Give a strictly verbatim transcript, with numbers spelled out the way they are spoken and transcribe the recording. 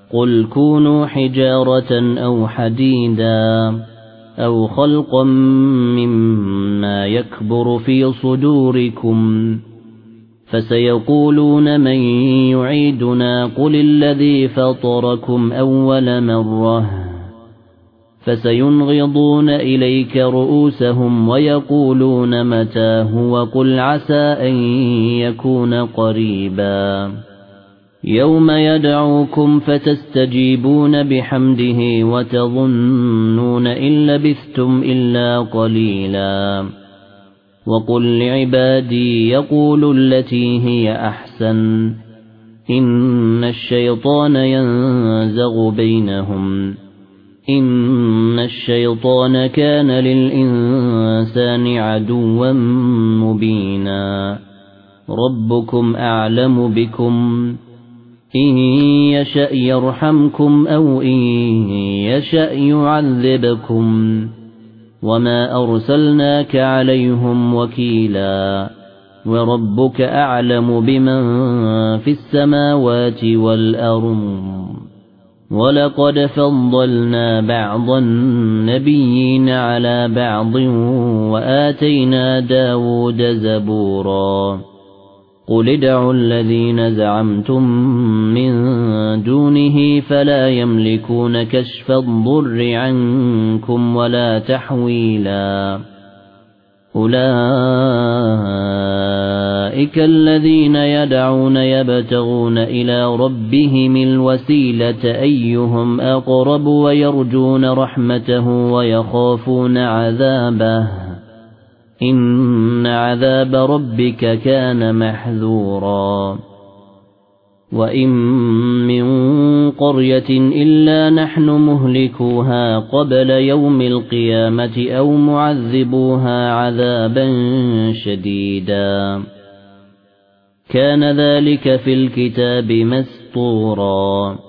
قل كونوا حجارة أو حديدا أو خلقا مما يكبر في صدوركم فسيقولون من يعيدنا قل الذي فطركم أول مرة فسينغضون إليك رؤوسهم ويقولون متى هو قل عسى أن يكون قريبا يوم يدعوكم فتستجيبون بحمده وتظنون إن لبثتم إلا قليلا وقل لعبادي يقولوا التي هي أحسن إن الشيطان ينزغ بينهم إن الشيطان كان للإنسان عدوا مبينا ربكم أعلم بكم إن يشأ يرحمكم أو إن يشأ يعذبكم وما أرسلناك عليهم وكيلا وربك أعلم بمن في السماوات والأرض ولقد فضلنا بعض النبيين على بعض وآتينا داود زبورا قل ادعوا الذين زعمتم من دونه فلا يملكون كشف الضر عنكم ولا تحويلا أولئك الذين يدعون يبتغون إلى ربهم الوسيلة أيهم أقرب ويرجون رحمته ويخافون عذابه إن عذاب ربك كان محذورا وإن من قرية إلا نحن مهلكوها قبل يوم القيامة أو معذبوها عذابا شديدا كان ذلك في الكتاب مسطورا